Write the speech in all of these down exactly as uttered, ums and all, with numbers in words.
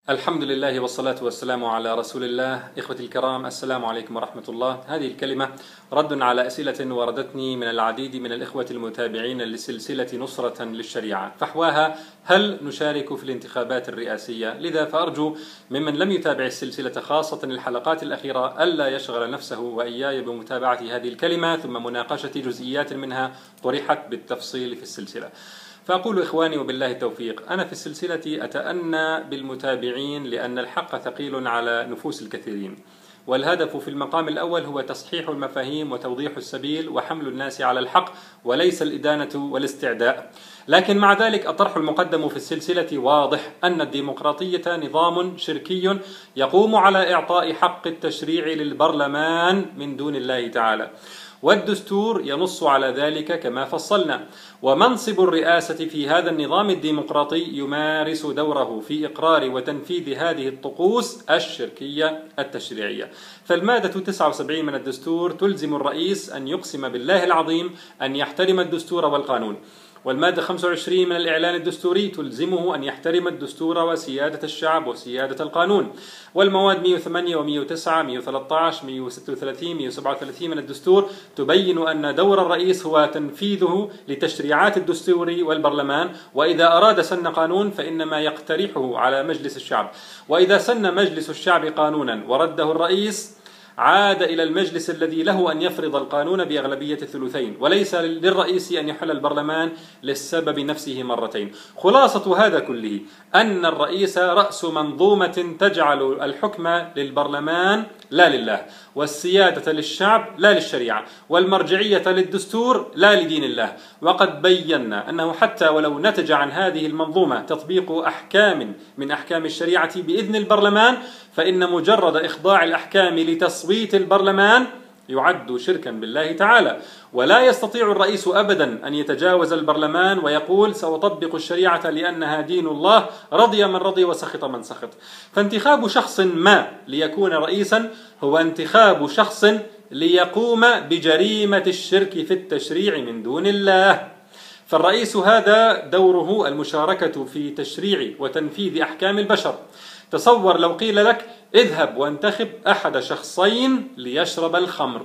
الحمد لله والصلاة والسلام على رسول الله. إخوتي الكرام، السلام عليكم ورحمة الله. هذه الكلمة رد على أسئلة وردتني من العديد من الإخوة المتابعين لسلسلة نصرة للشريعة، فحواها: هل نشارك في الانتخابات الرئاسية؟ لذا فأرجو ممن لم يتابع السلسلة خاصة الحلقات الأخيرة ألا يشغل نفسه وإياي بمتابعة هذه الكلمة ثم مناقشة جزئيات منها طرحت بالتفصيل في السلسلة. فأقول إخواني وبالله التوفيق، أنا في السلسلة أتأنى بالمتابعين لأن الحق ثقيل على نفوس الكثيرين، والهدف في المقام الأول هو تصحيح المفاهيم وتوضيح السبيل وحمل الناس على الحق وليس الإدانة والاستعداء. لكن مع ذلك الطرح المقدم في السلسلة واضح أن الديمقراطية نظام شركي يقوم على إعطاء حق التشريع للبرلمان من دون الله تعالى، والدستور ينص على ذلك كما فصلنا. ومنصب الرئاسة في هذا النظام الديمقراطي يمارس دوره في إقرار وتنفيذ هذه الطقوس الشركية التشريعية. فالمادة تسعة وسبعين من الدستور تلزم الرئيس أن يقسم بالله العظيم أن يحترم الدستور والقانون، والمادة خمسة وعشرين من الإعلان الدستوري تلزمه أن يحترم الدستور وسيادة الشعب وسيادة القانون، والمواد مئة وثمانية ومئة وتسعة مئة وثلاثة عشر مئة وستة وثلاثين مئة وسبعة وثلاثين من الدستور تبين أن دور الرئيس هو تنفيذه لتشريعات الدستور والبرلمان، وإذا أراد سن قانون فإنما يقترحه على مجلس الشعب، وإذا سن مجلس الشعب قانونا ورده الرئيس عاد إلى المجلس الذي له أن يفرض القانون بأغلبية الثلثين، وليس للرئيس أن يحل البرلمان للسبب نفسه مرتين. خلاصة هذا كله أن الرئيس رأس منظومة تجعل الحكم للبرلمان لا لله، والسيادة للشعب لا للشريعة، والمرجعية للدستور لا لدين الله. وقد بينا أنه حتى ولو نتج عن هذه المنظومة تطبيق أحكام من أحكام الشريعة بإذن البرلمان، فإن مجرد إخضاع الأحكام لتصويت البرلمان يعد شركا بالله تعالى، ولا يستطيع الرئيس أبدا أن يتجاوز البرلمان ويقول سأطبق الشريعة لأنها دين الله، رضي من رضي وسخط من سخط. فانتخاب شخص ما ليكون رئيسا هو انتخاب شخص ليقوم بجريمة الشرك في التشريع من دون الله. فالرئيس هذا دوره المشاركة في تشريع وتنفيذ أحكام البشر. تصور لو قيل لك اذهب وانتخب أحد شخصين ليشرب الخمر،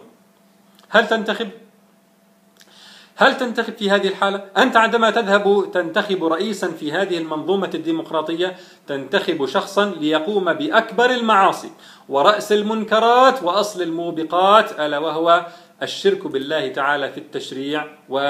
هل تنتخب؟ هل تنتخب في هذه الحالة؟ أنت عندما تذهب تنتخب رئيسا في هذه المنظومة الديمقراطية تنتخب شخصا ليقوم بأكبر المعاصي ورأس المنكرات وأصل الموبقات، ألا وهو الشرك بالله تعالى في التشريع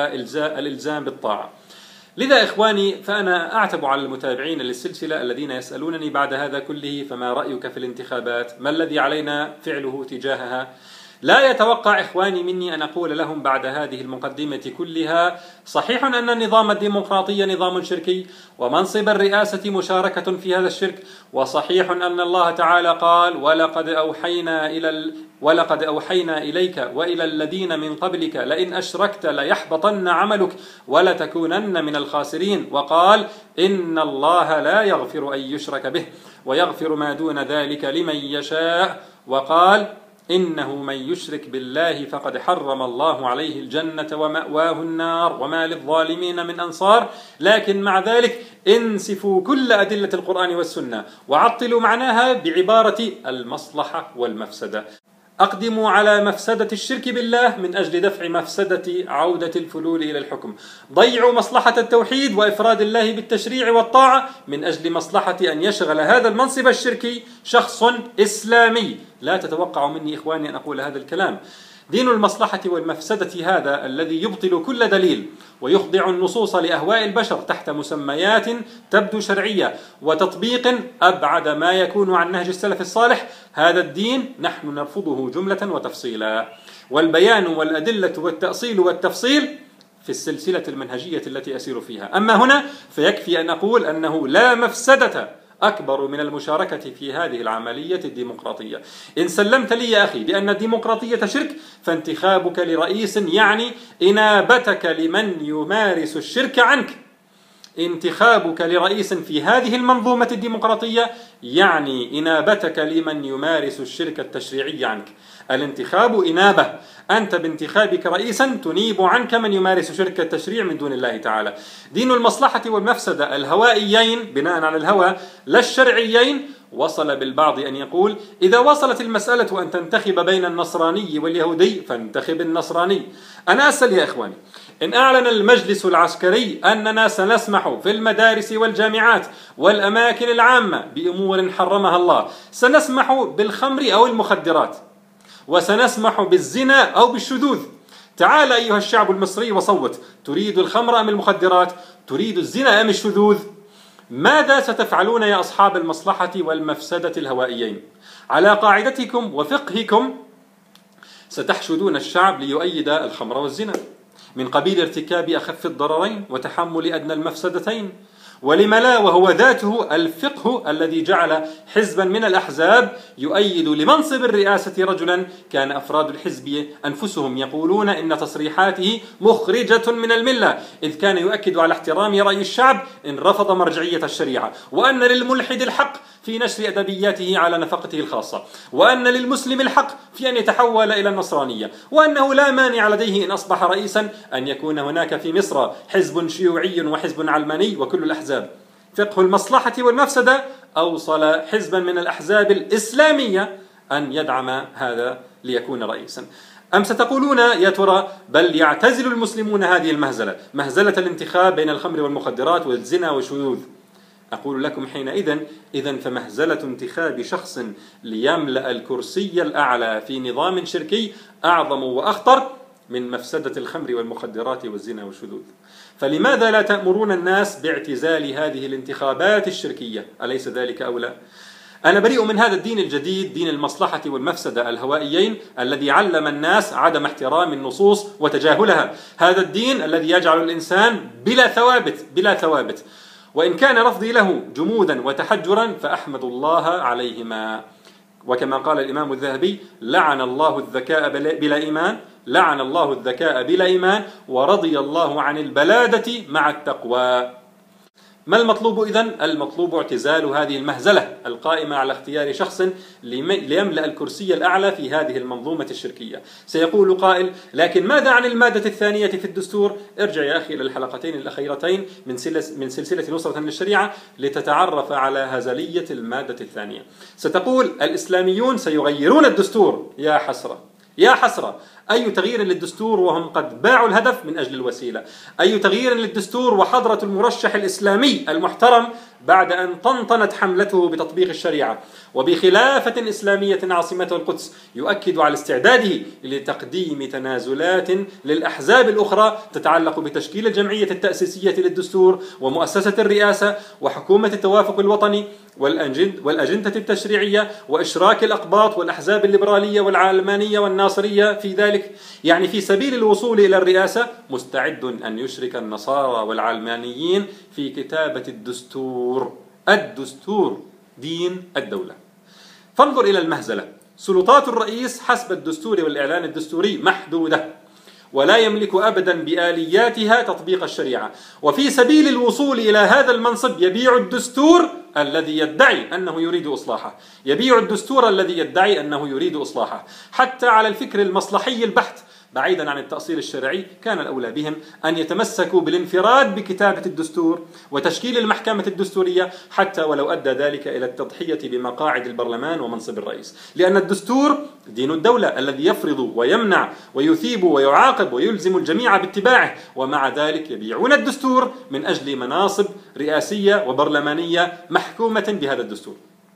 والإلزام بالطاعة. لذا إخواني، فأنا أعتب على المتابعين للسلسلة الذين يسألونني بعد هذا كله: فما رأيك في الانتخابات؟ ما الذي علينا فعله تجاهها؟ لا يتوقع إخواني مني أن أقول لهم بعد هذه المقدمة كلها: صحيح أن النظام الديمقراطي نظام شركي، ومنصب الرئاسة مشاركة في هذا الشرك، وصحيح أن الله تعالى قال: ولقد أوحينا إلى ال... ولقد أوحينا إليك وإلى الذين من قبلك لئن أشركت ليحبطن عملك ولتكونن من الخاسرين، وقال: إن الله لا يغفر أن يشرك به ويغفر ما دون ذلك لمن يشاء، وقال: إنه من يشرك بالله فقد حرم الله عليه الجنة ومأواه النار وما للظالمين من أنصار. لكن مع ذلك انسفوا كل أدلة القرآن والسنة وعطلوا معناها بعبارة المصلحة والمفسدة. أقدموا على مفسدة الشرك بالله من أجل دفع مفسدة عودة الفلول إلى الحكم. ضيعوا مصلحة التوحيد وإفراد الله بالتشريع والطاعة من أجل مصلحة أن يشغل هذا المنصب الشركي شخص إسلامي. لا تتوقعوا مني إخواني أن أقول هذا الكلام. دين المصلحة والمفسدة هذا الذي يبطل كل دليل ويخضع النصوص لأهواء البشر تحت مسميات تبدو شرعية وتطبيق أبعد ما يكون عن نهج السلف الصالح، هذا الدين نحن نرفضه جملة وتفصيلا. والبيان والأدلة والتأصيل والتفصيل في السلسلة المنهجية التي أسير فيها. أما هنا فيكفي أن أقول أنه لا مفسدة أكبر من المشاركة في هذه العملية الديمقراطية. إن سلمت لي يا أخي بأن الديمقراطية شرك، فانتخابك لرئيس يعني إنابتك لمن يمارس الشرك عنك. انتخابك لرئيس في هذه المنظومة الديمقراطية يعني إنابتك لمن يمارس الشرك التشريعي عنك. الانتخاب إنابة، أنت بانتخابك رئيسا تنيب عنك من يمارس شرك التشريع من دون الله تعالى. دين المصلحة والمفسدة الهوائيين بناء على الهوى لا الشرعيين وصل بالبعض أن يقول: إذا وصلت المسألة أن تنتخب بين النصراني واليهودي فانتخب النصراني. أنا أسأل يا إخواني، إن أعلن المجلس العسكري أننا سنسمح في المدارس والجامعات والأماكن العامة بأمور حرمها الله، سنسمح بالخمر أو المخدرات، وسنسمح بالزنا أو بالشذوذ. تعال أيها الشعب المصري وصوت: تريد الخمر أم المخدرات؟ تريد الزنا أم الشذوذ؟ ماذا ستفعلون يا أصحاب المصلحة والمفسدة الهوائيين؟ على قاعدتكم وفقهكم ستحشدون الشعب ليؤيد الخمر والزنا من قبيل ارتكاب أخف الضررين وتحمل أدنى المفسدتين. ولم لا وهو ذاته الفقه الذي جعل حزبا من الأحزاب يؤيد لمنصب الرئاسة رجلا كان أفراد الحزب أنفسهم يقولون إن تصريحاته مخرجة من الملة، إذ كان يؤكد على احترام رأي الشعب إن رفض مرجعية الشريعة، وأن للملحد الحق في نشر أدبياته على نفقته الخاصة، وأن للمسلم الحق في أن يتحول إلى النصرانية، وأنه لا مانع لديه إن أصبح رئيسا أن يكون هناك في مصر حزب شيوعي وحزب علماني وكل الأحزاب. فقه المصلحة والمفسدة أوصل حزبا من الأحزاب الإسلامية أن يدعم هذا ليكون رئيسا. أم ستقولون يا ترى بل يعتزل المسلمون هذه المهزلة، مهزلة الانتخاب بين الخمر والمخدرات والزنا والشذوذ؟ أقول لكم حينئذ: إذن فمهزلة انتخاب شخص ليملأ الكرسي الأعلى في نظام شركي أعظم وأخطر من مفسدة الخمر والمخدرات والزنا والشذوذ. فلماذا لا تأمرون الناس باعتزال هذه الانتخابات الشركية؟ أليس ذلك أولى؟ أنا بريء من هذا الدين الجديد، دين المصلحة والمفسدة الهوائيين، الذي علم الناس عدم احترام النصوص وتجاهلها. هذا الدين الذي يجعل الإنسان بلا ثوابت بلا ثوابت. وإن كان رفضي له جمودا وتحجرا فأحمد الله عليهما. وكما قال الإمام الذهبي: لعن الله الذكاء بلا إيمان لعن الله الذكاء بلا إيمان ورضي الله عن البلادة مع التقوى. ما المطلوب إذن؟ المطلوب اعتزال هذه المهزلة القائمة على اختيار شخص ليملأ الكرسي الأعلى في هذه المنظومة الشركية. سيقول قائل: لكن ماذا عن المادة الثانية في الدستور؟ ارجع يا أخي إلى الحلقتين الأخيرتين من من سلسلة نصرة للشريعة لتتعرف على هزلية المادة الثانية. ستقول: الإسلاميون سيغيرون الدستور. يا حسرة يا حسرة، أي تغيير للدستور وهم قد باعوا الهدف من أجل الوسيلة؟ أي تغيير للدستور وحضرة المرشح الإسلامي المحترم بعد أن طنطنت حملته بتطبيق الشريعة وبخلافة إسلامية عاصمته القدس يؤكد على استعداده لتقديم تنازلات للأحزاب الأخرى تتعلق بتشكيل الجمعية التأسيسية للدستور ومؤسسة الرئاسة وحكومة التوافق الوطني والأجندة التشريعية وإشراك الأقباط والأحزاب الليبرالية والعلمانية والناصرية في ذلك؟ يعني في سبيل الوصول إلى الرئاسة مستعد أن يشرك النصارى والعلمانيين في كتابة الدستور. الدستور دين الدولة. فانظر إلى المهزلة: سلطات الرئيس حسب الدستور والإعلان الدستوري محدودة، ولا يملك أبدا بآلياتها تطبيق الشريعة، وفي سبيل الوصول إلى هذا المنصب يبيع الدستور الذي يدعي أنه يريد إصلاحه يبيع الدستور الذي يدعي أنه يريد إصلاحه. حتى على الفكر المصلحي البحت بعيدا عن التأصيل الشرعي كان الأولى بهم أن يتمسكوا بالانفراد بكتابة الدستور وتشكيل المحكمة الدستورية، حتى ولو أدى ذلك إلى التضحية بمقاعد البرلمان ومنصب الرئيس، لأن الدستور دين الدولة الذي يفرض ويمنع ويثيب ويعاقب ويلزم الجميع باتباعه، ومع ذلك يبيعون الدستور من أجل مناصب رئاسية وبرلمانية محكومة بهذا الدستور.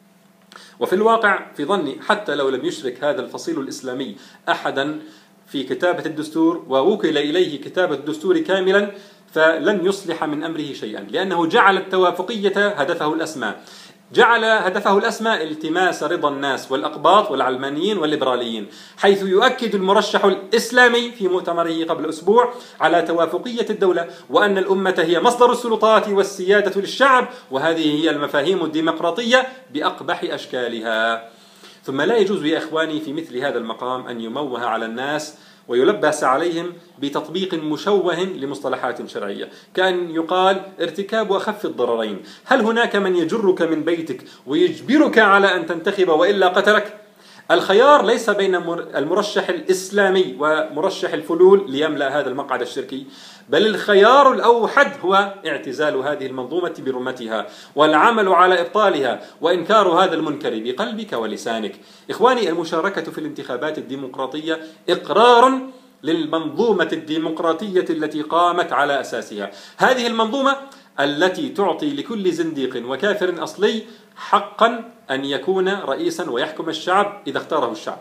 وفي الواقع في ظني حتى لو لم يشرك هذا الفصيل الإسلامي أحدا في كتابة الدستور ووكل إليه كتابة الدستور كاملا فلن يصلح من أمره شيئا، لأنه جعل التوافقية هدفه الأسمى جعل هدفه الأسمى التماس رضا الناس والأقباط والعلمانيين والليبراليين، حيث يؤكد المرشح الإسلامي في مؤتمره قبل أسبوع على توافقية الدولة وأن الأمة هي مصدر السلطات والسيادة للشعب، وهذه هي المفاهيم الديمقراطية بأقبح أشكالها. ثم لا يجوز يا إخواني في مثل هذا المقام أن يموه على الناس ويلبس عليهم بتطبيق مشوه لمصطلحات شرعية، كأن يقال ارتكاب أخف الضررين. هل هناك من يجرك من بيتك ويجبرك على أن تنتخب وإلا قتلك؟ الخيار ليس بين المرشح الإسلامي ومرشح الفلول ليملأ هذا المقعد الشركي، بل الخيار الأوحد هو اعتزال هذه المنظومة برمتها والعمل على إبطالها وإنكار هذا المنكر بقلبك ولسانك. إخواني، المشاركة في الانتخابات الديمقراطية إقرار للمنظومة الديمقراطية التي قامت على أساسها، هذه المنظومة التي تعطي لكل زنديق وكافر أصلي حقا أن يكون رئيسا ويحكم الشعب إذا اختاره الشعب.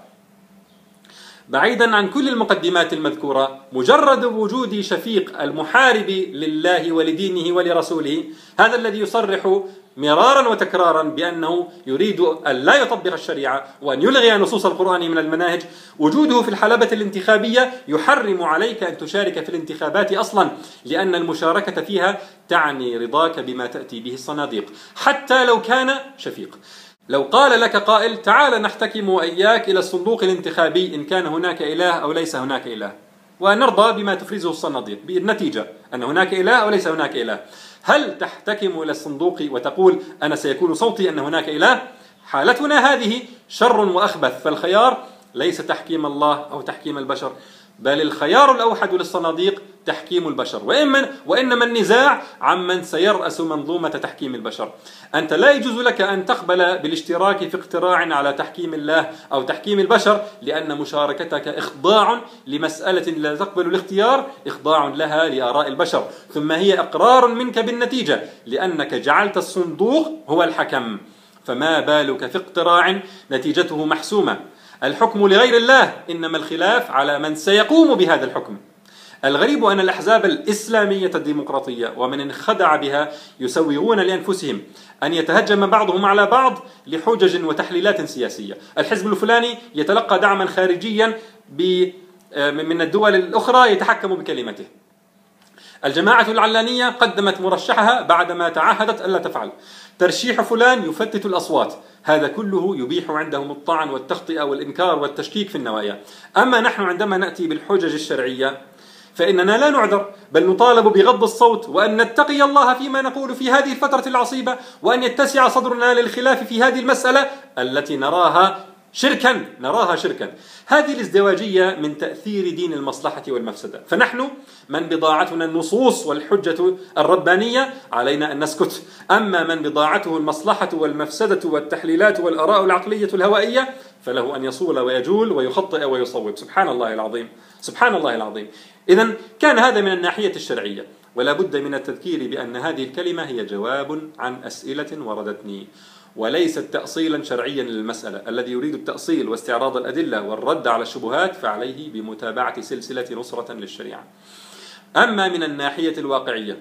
بعيدا عن كل المقدمات المذكورة، مجرد وجود شفيق المحارب لله ولدينه ولرسوله، هذا الذي يصرح مرارا وتكرارا بأنه يريد أن لا يطبق الشريعة وأن يلغي نصوص القرآن من المناهج، وجوده في الحلبة الانتخابية يحرم عليك أن تشارك في الانتخابات أصلا، لأن المشاركة فيها تعني رضاك بما تأتي به الصناديق حتى لو كان شفيق. لو قال لك قائل تعال نحتكم وإياك إلى الصندوق الانتخابي إن كان هناك إله أو ليس هناك إله، ونرضى بما تفرزه الصناديق بالنتيجة أن هناك إله أو ليس هناك إله، هل تحتكم إلى الصندوق وتقول أنا سيكون صوتي أن هناك إله؟ حالتنا هذه شر وأخبث. فالخيار ليس تحكيم الله أو تحكيم البشر، بل الخيار الأوحد للصناديق تحكيم البشر، وإنما النزاع عمن سيرأس منظومة تحكيم البشر. أنت لا يجوز لك أن تقبل بالاشتراك في اقتراع على تحكيم الله أو تحكيم البشر، لأن مشاركتك إخضاع لمسألة لا تقبل الاختيار، إخضاع لها لآراء البشر، ثم هي إقرار منك بالنتيجة لأنك جعلت الصندوق هو الحكم. فما بالك في اقتراع نتيجته محسومة؟ الحكم لغير الله، إنما الخلاف على من سيقوم بهذا الحكم. الغريب أن الأحزاب الإسلامية الديمقراطية ومن انخدع بها يسوغون لأنفسهم أن يتهجم بعضهم على بعض لحجج وتحليلات سياسية. الحزب الفلاني يتلقى دعما خارجيا من الدول الأخرى يتحكم بكلمته. الجماعة العلانية قدمت مرشحها بعدما تعهدت ألا تفعل. ترشيح فلان يفتت الأصوات. هذا كله يبيح عندهم الطعن والتخطئة والإنكار والتشكيك في النوايا. أما نحن عندما نأتي بالحجج الشرعية فإننا لا نعذر، بل نطالب بغض الصوت وأن نتقي الله فيما نقول في هذه الفترة العصيبة، وأن يتسع صدرنا للخلاف في هذه المسألة التي نراها شركا نراها شركا. هذه الازدواجية من تأثير دين المصلحة والمفسدة. فنحن من بضاعتنا النصوص والحجة الربانية علينا أن نسكت، أما من بضاعته المصلحة والمفسدة والتحليلات والآراء العقلية الهوائية فله أن يصول ويجول ويخطئ ويصوب. سبحان الله العظيم، سبحان الله العظيم. إذن كان هذا من الناحية الشرعية، ولا بد من التذكير بأن هذه الكلمة هي جواب عن أسئلة وردتني، وليست تأصيلا شرعيا للمسألة. الذي يريد التأصيل واستعراض الأدلة والرد على الشبهات فعليه بمتابعة سلسلة نصرة للشريعة. أما من الناحية الواقعية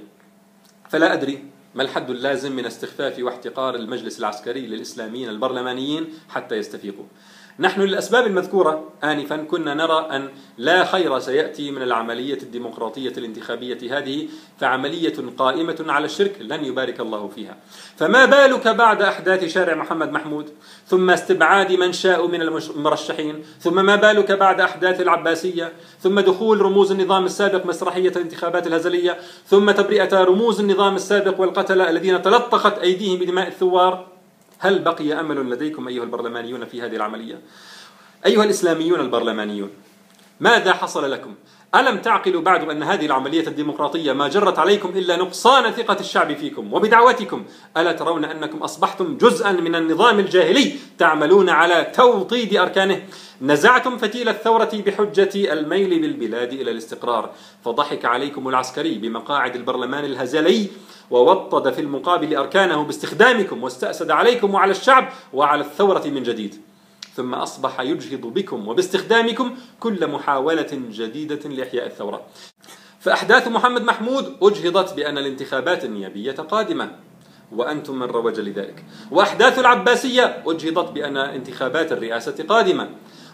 فلا أدري ما الحد اللازم من استخفاف واحتقار المجلس العسكري للإسلاميين البرلمانيين حتى يستفيقوا. نحن للأسباب المذكورة آنفا كنا نرى أن لا خير سيأتي من العملية الديمقراطية الانتخابية هذه، فعملية قائمة على الشرك لن يبارك الله فيها. فما بالك بعد أحداث شارع محمد محمود، ثم استبعاد من شاء من المرشحين، ثم ما بالك بعد أحداث العباسية، ثم دخول رموز النظام السابق مسرحية الانتخابات الهزلية، ثم تبرئة رموز النظام السابق والقتلة الذين تلطخت أيديهم بدماء الثوار. هل بقي أمل لديكم أيها البرلمانيون في هذه العملية؟ أيها الإسلاميون البرلمانيون، ماذا حصل لكم؟ ألم تعقلوا بعد أن هذه العملية الديمقراطية ما جرت عليكم إلا نقصان ثقة الشعب فيكم وبدعوتكم؟ ألا ترون أنكم أصبحتم جزءا من النظام الجاهلي تعملون على توطيد أركانه؟ نزعتم فتيل الثورة بحجة الميل بالبلاد إلى الاستقرار، فضحك عليكم العسكري بمقاعد البرلمان الهزلي ووطد في المقابل أركانه باستخدامكم، واستأسد عليكم وعلى الشعب وعلى الثورة من جديد، ثم أصبح يجهض بكم وباستخدامكم كل محاولة جديدة لإحياء الثورة. فأحداث محمد محمود أجهضت بأن الانتخابات النيابية قادمة وأنتم من روج لذلك، وأحداث العباسية أجهضت بأن انتخابات الرئاسة قادمة،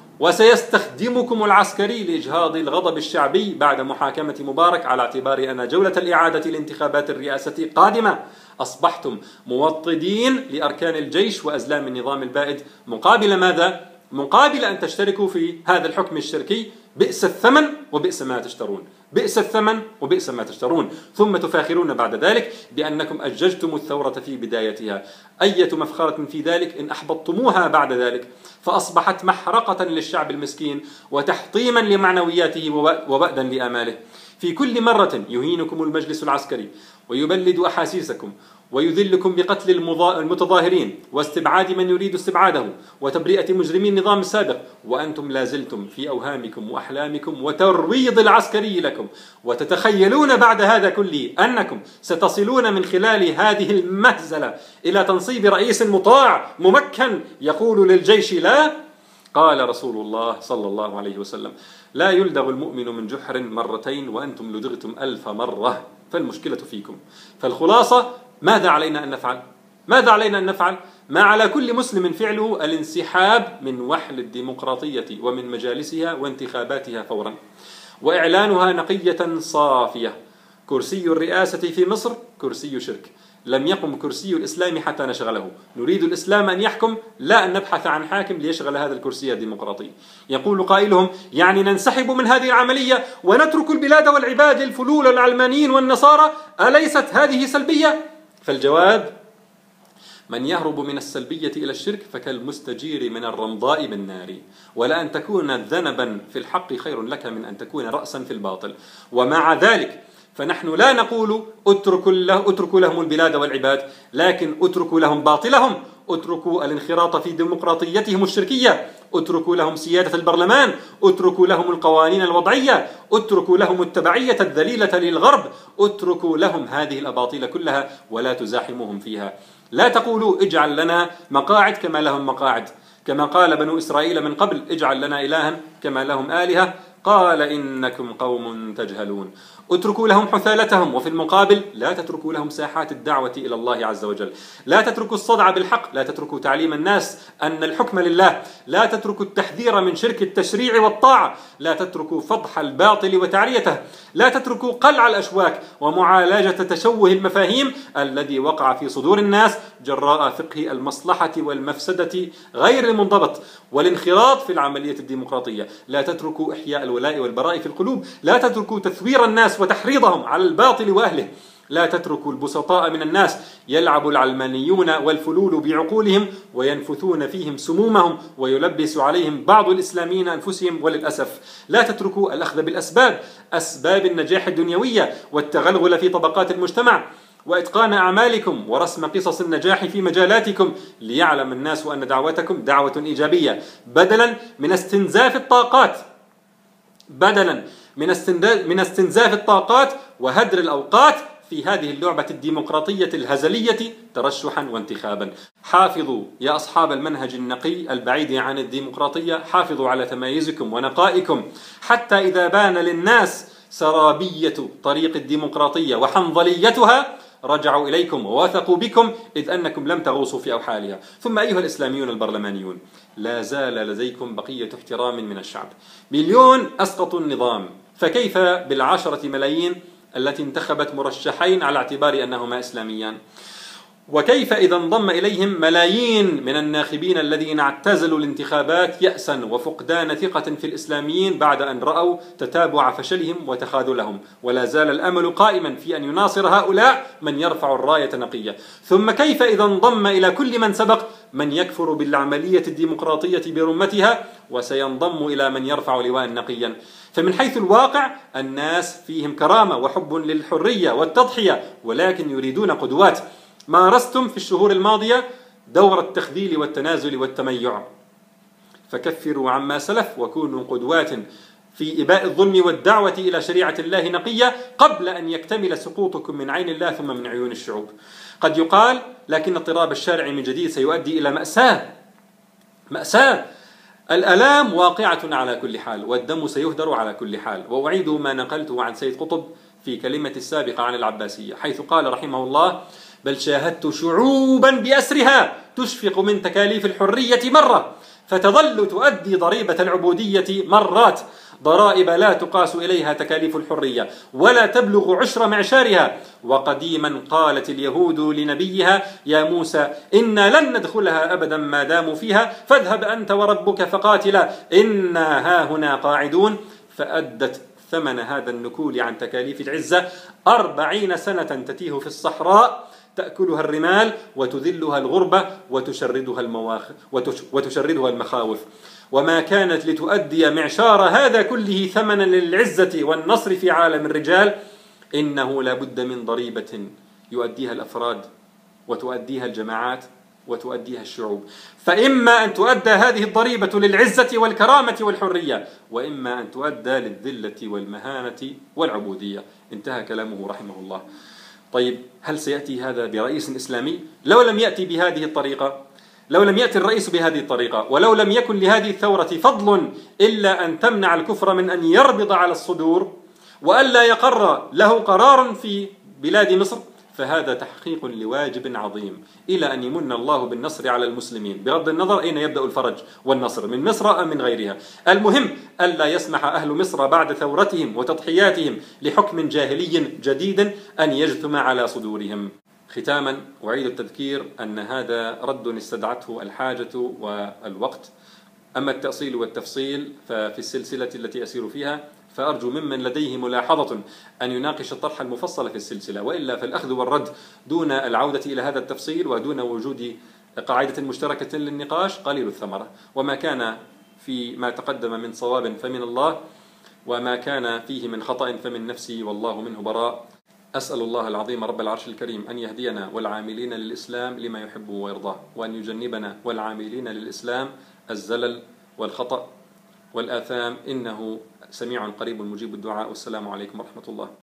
وسيستخدمكم العسكري لإجهاض الغضب الشعبي بعد محاكمة مبارك على اعتبار أن جولة الإعادة لانتخابات الرئاسة قادمة. أصبحتم موطدين لأركان الجيش وأزلام النظام البائد، مقابل ماذا؟ مقابل أن تشتركوا في هذا الحكم الشركي بئس الثمن وبئس ما تشترون، بئس الثمن وبئس ما تشترون. ثم تفاخرون بعد ذلك بأنكم أججتم الثورة في بدايتها. أية مفخرة في ذلك إن أحبطتموها بعد ذلك، فأصبحت محرقة للشعب المسكين وتحطيما لمعنوياته وبأدا لآماله. في كل مرة يهينكم المجلس العسكري ويبلد أحاسيسكم ويذلكم بقتل المتظاهرين واستبعاد من يريد استبعاده وتبرئة مجرمي النظام السابق، وأنتم لازلتم في أوهامكم وأحلامكم وترويض العسكري لكم، وتتخيلون بعد هذا كله أنكم ستصلون من خلال هذه المهزلة إلى تنصيب رئيس مطاع ممكن يقول للجيش لا. قال رسول الله صلى الله عليه وسلم: لا يلدغ المؤمن من جحر مرتين وأنتم لدغتم ألف مرة. فالمشكلة فيكم. فالخلاصة: ماذا علينا أن نفعل؟ ماذا علينا أن نفعل؟ ما على كل مسلم فعله الانسحاب من وحل الديمقراطية ومن مجالسها وانتخاباتها فورا، وإعلانها نقية صافية. كرسي الرئاسة في مصر كرسي شرك، لم يقم كرسي الإسلام حتى نشغله. نريد الإسلام أن يحكم، لا أن نبحث عن حاكم ليشغل هذا الكرسي الديمقراطي. يقول قائلهم: يعني ننسحب من هذه العملية ونترك البلاد والعباد للفلول العلمانيين والنصارى، أليست هذه سلبية؟ فالجواب: من يهرب من السلبية إلى الشرك فكالمستجير من الرمضاء بالنار، ولا أن تكون ذنبا في الحق خير لك من أن تكون رأسا في الباطل. ومع ذلك فنحن لا نقول اتركوا له اتركوا لهم البلاد والعباد، لكن اتركوا لهم باطلهم، اتركوا الانخراط في ديمقراطيتهم الشركية، اتركوا لهم سيادة البرلمان، اتركوا لهم القوانين الوضعية، اتركوا لهم التبعية الذليلة للغرب، اتركوا لهم هذه الأباطيل كلها ولا تزاحموهم فيها. لا تقولوا اجعل لنا مقاعد كما لهم مقاعد، كما قال بنو إسرائيل من قبل: اجعل لنا إلها كما لهم آلهة، قال إنكم قوم تجهلون. اتركوا لهم حثالتهم، وفي المقابل لا تتركوا لهم ساحات الدعوة إلى الله عز وجل. لا تتركوا الصدع بالحق، لا تتركوا تعليم الناس أن الحكم لله، لا تتركوا التحذير من شرك التشريع والطاعة، لا تتركوا فضح الباطل وتعريته، لا تتركوا قلع الأشواك ومعالجة تشوه المفاهيم الذي وقع في صدور الناس جراء فقه المصلحة والمفسدة غير المنضبط والانخراط في العملية الديمقراطية. لا تتركوا إحياء الولاء والبراء في القلوب، لا تتركوا تثوير الناس وتحريضهم على الباطل وأهله، لا تتركوا البسطاء من الناس يلعب العلمانيون والفلول بعقولهم وينفثون فيهم سمومهم ويلبس عليهم بعض الإسلاميين أنفسهم. وللأسف لا تتركوا الأخذ بالأسباب، أسباب النجاح الدنيوية والتغلغل في طبقات المجتمع، وإتقان أعمالكم ورسم قصص النجاح في مجالاتكم، ليعلم الناس أن دعوتكم دعوة إيجابية، بدلا من استنزاف الطاقات بدلا من استنزاف الطاقات وهدر الأوقات في هذه اللعبة الديمقراطية الهزلية ترشحا وانتخابا. حافظوا يا أصحاب المنهج النقي البعيد عن الديمقراطية، حافظوا على تمايزكم ونقائكم، حتى إذا بان للناس سرابية طريق الديمقراطية وحنظليتها رجعوا إليكم ووثقوا بكم، إذ أنكم لم تغوصوا في أوحالها. ثم أيها الإسلاميون البرلمانيون، لا زال لديكم بقية احترام من الشعب. مليون أسقطوا النظام، فكيف بالعشرة ملايين التي انتخبت مرشحين على اعتبار أنهما إسلاميان؟ وكيف إذا انضم إليهم ملايين من الناخبين الذين اعتزلوا الانتخابات يأسا وفقدان ثقة في الإسلاميين بعد أن رأوا تتابع فشلهم وتخاذلهم؟ ولا زال الأمل قائما في أن يناصر هؤلاء من يرفع الراية نقية. ثم كيف إذا انضم إلى كل من سبق من يكفر بالعملية الديمقراطية برمتها وسينضم إلى من يرفع لواء نقيا؟ فمن حيث الواقع الناس فيهم كرامة وحب للحرية والتضحية، ولكن يريدون قدوات. مارستم في الشهور الماضية دور التخذيل والتنازل والتميع، فكفروا عما سلف وكونوا قدوات في إباء الظلم والدعوة إلى شريعة الله نقية قبل أن يكتمل سقوطكم من عين الله ثم من عيون الشعوب. قد يقال: لكن اضطراب الشارع من جديد سيؤدي إلى مأساة مأساة الألام واقعة على كل حال، والدم سيهدر على كل حال. وأعيد ما نقلته عن سيد قطب في كلمة السابقة عن العباسية، حيث قال رحمه الله: بل شاهدت شعوبا بأسرها تشفق من تكاليف الحرية مرة، فتظل تؤدي ضريبة العبودية مرات، ضرائب لا تقاس إليها تكاليف الحرية ولا تبلغ عشر معشارها. وقديما قالت اليهود لنبيها: يا موسى إنا لن ندخلها أبدا ما داموا فيها، فاذهب أنت وربك فقاتلا إنا هاهنا قاعدون. فأدت ثمن هذا النكول عن تكاليف العزة أربعين سنة تتيه في الصحراء تأكلها الرمال وتذلها الغربة وتشردها المواخ وتشردها المخاوف، وما كانت لتؤدي معشار هذا كله ثمنا للعزة والنصر في عالم الرجال، إنه لا بد من ضريبة يؤديها الأفراد وتؤديها الجماعات وتؤديها الشعوب، فإما أن تؤدى هذه الضريبة للعزة والكرامة والحرية، وإما أن تؤدى للذلة والمهانة والعبودية. انتهى كلامه رحمه الله. طيب، هل سيأتي هذا برئيس إسلامي؟ لو لم يأتي بهذه الطريقة، لو لم يأتي الرئيس بهذه الطريقة، ولو لم يكن لهذه الثورة فضل إلا أن تمنع الكفر من أن يربض على الصدور وألا يقر له قرار في بلاد مصر، فهذا تحقيق لواجب عظيم إلى أن يمن الله بالنصر على المسلمين، بغض النظر أين يبدأ الفرج والنصر، من مصر أم من غيرها. المهم ألا يسمح أهل مصر بعد ثورتهم وتضحياتهم لحكم جاهلي جديد أن يجثم على صدورهم. ختاما، أعيد التذكير أن هذا رد استدعته الحاجة والوقت. أما التأصيل والتفصيل ففي السلسلة التي أسير فيها، فأرجو ممن لديه ملاحظة أن يناقش الطرح المفصل في السلسلة، وإلا فالأخذ والرد دون العودة إلى هذا التفصيل ودون وجود قاعدة مشتركة للنقاش قليل الثمرة، وما كان في ما تقدم من صواب فمن الله، وما كان فيه من خطأ فمن نفسي والله منه براء. أسأل الله العظيم رب العرش الكريم أن يهدينا والعاملين للإسلام لما يحب ويرضاه، وأن يجنبنا والعاملين للإسلام الزلل والخطأ والآثام، إنه سميع قريب مجيب الدعاء. والسلام عليكم ورحمة الله.